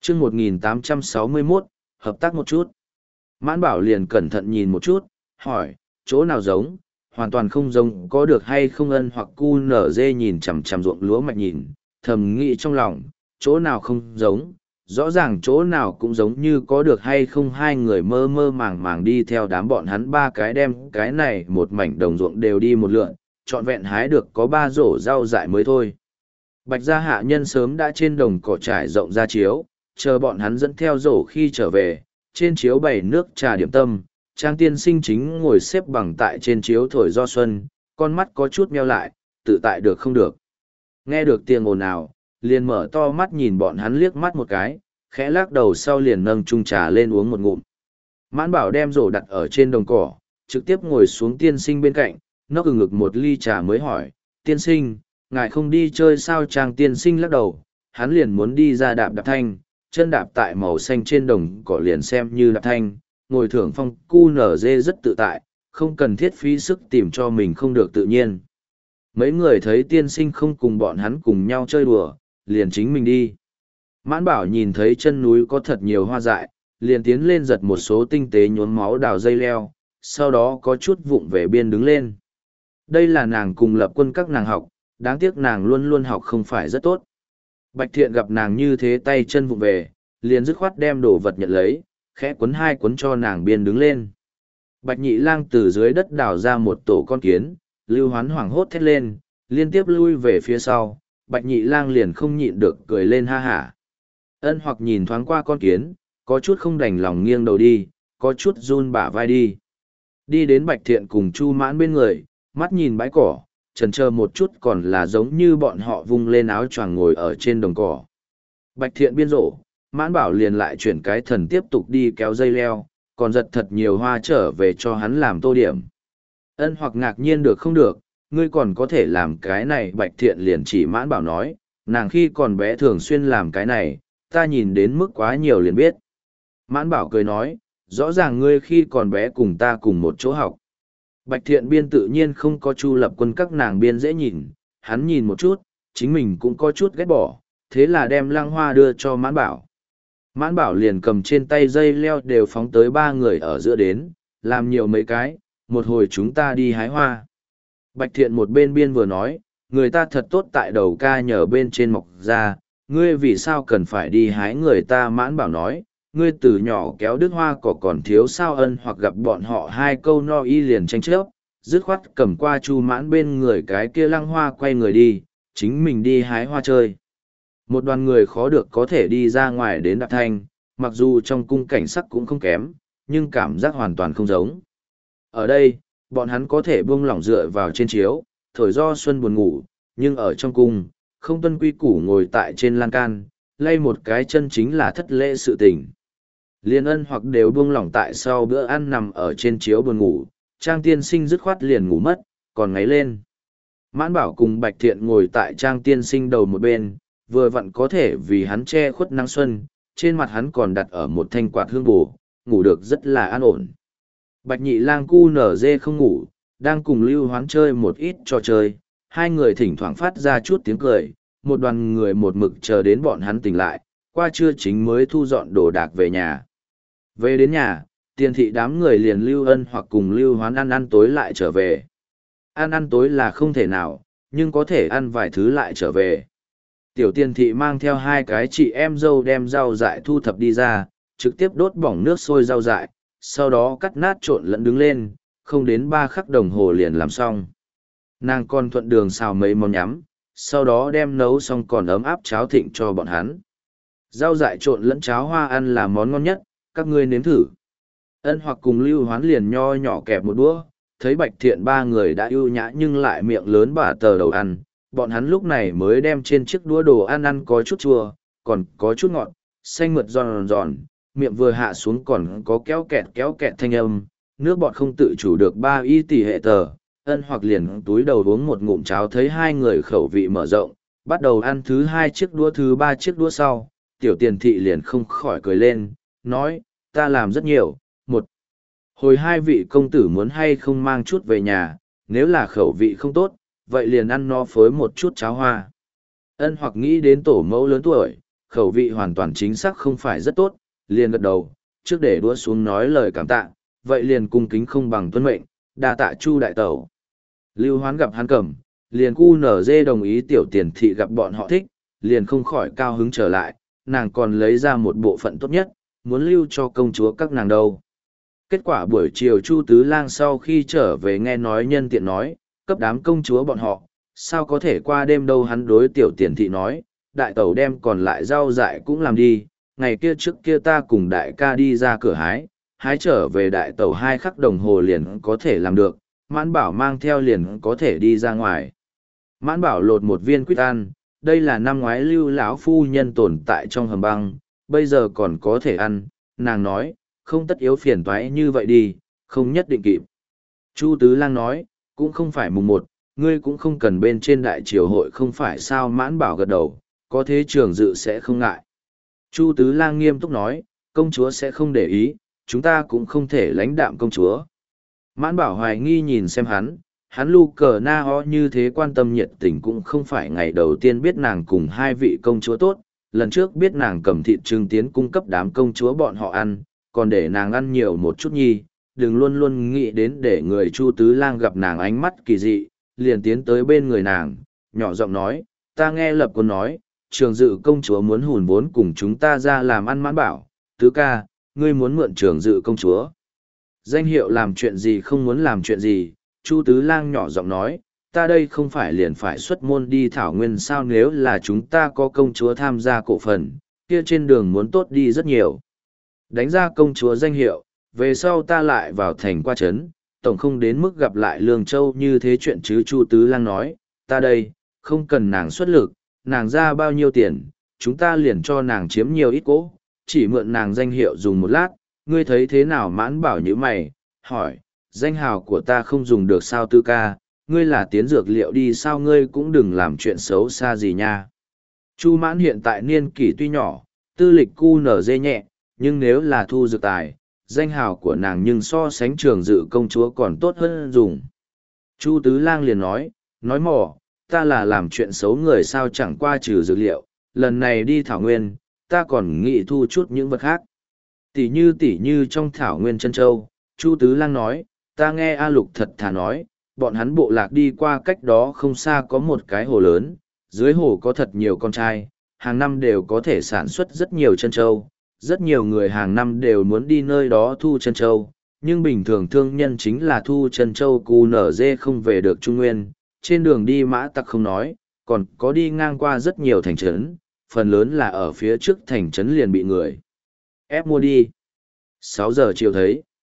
chương 1861, hợp tác một chút. Mãn Bảo liền cẩn thận nhìn một chút, hỏi, chỗ nào giống, hoàn toàn không giống có được hay không. Ân hoặc cu nở dê nhìn chằm chằm ruộng lúa mạch nhìn, thầm nghĩ trong lòng, chỗ nào không giống, rõ ràng chỗ nào cũng giống như có được hay không. Hai người mơ mơ màng màng đi theo đám bọn hắn ba cái đem cái này một mảnh đồng ruộng đều đi một lượn, trọn vẹn hái được có 3 rổ rau dại mới thôi. Bạch gia hạ nhân sớm đã trên đồng cỏ trải rộng ra chiếu, chờ bọn hắn dẫn theo rổ khi trở về, trên chiếu bày nước trà điểm tâm. Trang tiên sinh chính ngồi xếp bằng tại trên chiếu thổi do xuân, con mắt có chút meo lại, tự tại được không được. Nghe được tiếng ồn ào, liền mở to mắt nhìn bọn hắn liếc mắt một cái, khẽ lắc đầu sau liền nâng chung trà lên uống một ngụm. Mãn Bảo đem rổ đặt ở trên đồng cỏ, trực tiếp ngồi xuống tiên sinh bên cạnh, nốc ngực một ly trà mới hỏi, tiên sinh, ngài không đi chơi sao? Trang tiên sinh lắc đầu, hắn liền muốn đi ra đạp đạp thanh, chân đạp tại màu xanh trên đồng cỏ liền xem như đạp thanh, ngồi thưởng phong cu nở dê rất tự tại, không cần thiết phí sức tìm cho mình không được tự nhiên. Mấy người thấy tiên sinh không cùng bọn hắn cùng nhau chơi đùa, liền chính mình đi. Mãn Bảo nhìn thấy chân núi có thật nhiều hoa dại, liền tiến lên giật một số tinh tế nhuốm máu đào dây leo, sau đó có chút vụng về biên đứng lên. Đây là nàng cùng Lập Quân các nàng học, đáng tiếc nàng luôn luôn học không phải rất tốt. Bạch Thiện gặp nàng như thế tay chân vụng về, liền dứt khoát đem đồ vật nhận lấy, khẽ quấn 2 quấn cho nàng biên đứng lên. Bạch Nhị Lang từ dưới đất đào ra một tổ con kiến, Lưu Hoán hoảng hốt thét lên, liên tiếp lui về phía sau, Bạch Nhị Lang liền không nhịn được cười lên ha hả. Ân hoặc nhìn thoáng qua con kiến, có chút không đành lòng nghiêng đầu đi, có chút run bả vai đi. Đi đến Bạch Thiện cùng Chu Mãn bên người, mắt nhìn bãi cỏ, chần chờ một chút còn là giống như bọn họ vung lên áo choàng ngồi ở trên đồng cỏ. Bạch Thiện biên rổ, Mãn Bảo liền lại chuyển cái thần tiếp tục đi kéo dây leo, còn giật thật nhiều hoa trở về cho hắn làm tô điểm. Ân hoặc ngạc nhiên được không được, ngươi còn có thể làm cái này. Bạch Thiện liền chỉ Mãn Bảo nói, nàng khi còn bé thường xuyên làm cái này, ta nhìn đến mức quá nhiều liền biết. Mãn Bảo cười nói, rõ ràng ngươi khi còn bé cùng ta cùng một chỗ học. Bạch Thiện biên tự nhiên không có Chu Lập Quân các nàng biên dễ nhìn, hắn nhìn một chút, chính mình cũng có chút ghét bỏ, thế là đem lăng hoa đưa cho Mãn Bảo. Mãn Bảo liền cầm trên tay dây leo đều phóng tới 3 người ở giữa đến, làm nhiều mấy cái, một hồi chúng ta đi hái hoa. Bạch Thiện một bên biên vừa nói, người ta thật tốt tại đầu ca nhờ bên trên mọc ra, ngươi vì sao cần phải đi hái người ta? Mãn Bảo nói, ngươi từ nhỏ kéo đứt hoa cỏ còn thiếu sao? Ân hoặc gặp bọn họ 2 câu no y liền tranh chấp, dứt khoát cầm qua Chu Mãn bên người cái kia lăng hoa quay người đi, chính mình đi hái hoa chơi. Một đoàn người khó được có thể đi ra ngoài đến đạp thanh, mặc dù trong cung cảnh sắc cũng không kém, nhưng cảm giác hoàn toàn không giống. Ở đây, bọn hắn có thể buông lỏng dựa vào trên chiếu, thổi do xuân buồn ngủ, nhưng ở trong cung, không tuân quy củ ngồi tại trên lan can, lay một cái chân chính là thất lễ sự tình. Liên Ân hoặc đều buông lỏng tại sau bữa ăn nằm ở trên chiếu buồn ngủ, Trang tiên sinh dứt khoát liền ngủ mất, còn ngáy lên. Mãn Bảo cùng Bạch Thiện ngồi tại Trang tiên sinh đầu một bên, vừa vặn có thể vì hắn che khuất nắng xuân, trên mặt hắn còn đặt ở một thanh quạt hương bù, ngủ được rất là an ổn. Bạch Nhị Lang cu nở dê không ngủ, đang cùng Lưu Hoán chơi một ít trò chơi, 2 người thỉnh thoảng phát ra chút tiếng cười, một đoàn người một mực chờ đến bọn hắn tỉnh lại, qua trưa chính mới thu dọn đồ đạc về nhà. Về đến nhà, Tiền thị đám người liền Lưu Ân hoặc cùng Lưu Hoán ăn tối lại trở về. Ăn tối là không thể nào, nhưng có thể ăn vài thứ lại trở về. Tiểu Tiền thị mang theo 2 cái chị em dâu đem rau dại thu thập đi ra, trực tiếp đốt bỏng nước sôi rau dại, sau đó cắt nát trộn lẫn đứng lên, không đến 3 khắc đồng hồ liền làm xong. Nàng còn thuận đường xào mấy món nhắm, sau đó đem nấu xong còn ấm áp cháo thịnh cho bọn hắn. Rau dại trộn lẫn cháo hoa ăn là món ngon nhất, các ngươi nếm thử. Ân hoặc cùng Lưu Hoán liền nho nhỏ kẹp một đũa, thấy Bạch Thiện 3 người đã ưu nhã nhưng lại miệng lớn bả tờ đầu ăn, bọn hắn lúc này mới đem trên chiếc đũa đồ ăn có chút chua, còn có chút ngọt, xanh mượt giòn giòn, miệng vừa hạ xuống còn có kéo kẹt thanh âm, nước bọt không tự chủ được 3 y tỷ hệ tờ. Ân hoặc liền túi đầu uống một ngụm cháo, thấy 2 người khẩu vị mở rộng, bắt đầu ăn thứ 2 chiếc đũa, thứ 3 chiếc đũa sau, Tiểu Tiền thị liền không khỏi cười lên, nói, ta làm rất nhiều, một hồi 2 vị công tử muốn hay không mang chút về nhà, nếu là khẩu vị không tốt, vậy liền ăn no phối một chút cháo hoa. Ân hoặc nghĩ đến tổ mẫu lớn tuổi, khẩu vị hoàn toàn chính xác không phải rất tốt, liền gật đầu, trước để đũa xuống nói lời cảm tạ, vậy liền cung kính không bằng tuân mệnh, đa tạ Chu đại tẩu. Lưu Hoán gặp hắn cầm, liền QNZ đồng ý tiểu tiền thị gặp bọn họ thích, liền không khỏi cao hứng trở lại, nàng còn lấy ra một bộ phận tốt nhất, muốn lưu cho công chúa các nàng đâu. Kết quả buổi chiều Chu Tứ Lang sau khi trở về nghe nói nhân tiện nói, cấp đám công chúa bọn họ, sao có thể qua đêm đâu, hắn đối tiểu tiền thị nói, đại tẩu đem còn lại rau dại cũng làm đi, ngày kia trước kia ta cùng đại ca đi ra cửa hái trở về đại tẩu 2 khắc đồng hồ liền có thể làm được, Mãn Bảo mang theo liền có thể đi ra ngoài. Mãn Bảo lột một viên quýt ăn, đây là năm ngoái Lưu lão phu nhân tồn tại trong hầm băng, bây giờ còn có thể ăn, nàng nói, không tất yếu phiền toái như vậy đi, không nhất định kịp. Chu Tứ Lang nói, cũng không phải mùng 1, ngươi cũng không cần bên trên đại triều hội không phải sao. Mãn Bảo gật đầu, có thế Trường Dự sẽ không ngại. Chu Tứ Lang nghiêm túc nói, công chúa sẽ không để ý, chúng ta cũng không thể lãnh đạm công chúa. Mãn Bảo hoài nghi nhìn xem hắn lu cờ na ho như thế quan tâm nhiệt tình cũng không phải ngày đầu tiên biết nàng cùng 2 vị công chúa tốt, lần trước biết nàng cầm thịt trưng tiến cung cấp đám công chúa bọn họ ăn, còn để nàng ăn nhiều một chút nhi, đừng luôn luôn nghĩ đến để người Chu Tứ Lang gặp nàng ánh mắt kỳ dị, liền tiến tới bên người nàng, nhỏ giọng nói, ta nghe Lập Quân nói, Trường Dự công chúa muốn hùn vốn cùng chúng ta ra làm ăn. Mãn Bảo, Tứ ca, ngươi muốn mượn Trường Dự công chúa danh hiệu làm chuyện gì không muốn làm chuyện gì. Chu Tứ Lang nhỏ giọng nói, ta đây không phải liền phải xuất môn đi thảo nguyên sao, nếu là chúng ta có công chúa tham gia cổ phần, kia trên đường muốn tốt đi rất nhiều. Đánh ra công chúa danh hiệu, về sau ta lại vào thành qua trấn, tổng không đến mức gặp lại Lương Châu như thế chuyện chứ. Chu Tứ Lang nói, ta đây, không cần nàng xuất lực, nàng ra bao nhiêu tiền, chúng ta liền cho nàng chiếm nhiều ít cỗ, chỉ mượn nàng danh hiệu dùng một lát, ngươi thấy thế nào? Mãn Bảo như mày, hỏi, danh hào của ta không dùng được sao? Tứ ca, ngươi là tiến dược liệu đi sao, ngươi cũng đừng làm chuyện xấu xa gì nha. Chu Mãn hiện tại niên kỷ tuy nhỏ, tư lịch cu nở dê nhẹ, nhưng nếu là thu dược tài, danh hào của nàng nhưng so sánh Trường Dự công chúa còn tốt hơn dùng. Chu Tứ Lang liền nói mỏ, ta là làm chuyện xấu người sao, chẳng qua trừ dược liệu, lần này đi thảo nguyên, ta còn nghĩ thu chút những vật khác. Tỷ như trong thảo nguyên chân châu. Chu Tứ Lang nói, ta nghe A Lục thật thà nói, bọn hắn bộ lạc đi qua cách đó không xa có một cái hồ lớn, dưới hồ có thật nhiều con trai, hàng năm đều có thể sản xuất rất nhiều chân châu, rất nhiều người hàng năm đều muốn đi nơi đó thu chân châu, nhưng bình thường thương nhân chính là thu chân châu QNZ không về được Trung Nguyên, trên đường đi mã tặc không nói, còn có đi ngang qua rất nhiều thành trấn, phần lớn là ở phía trước thành trấn liền bị người ép mua đi. 6 giờ chiều thấy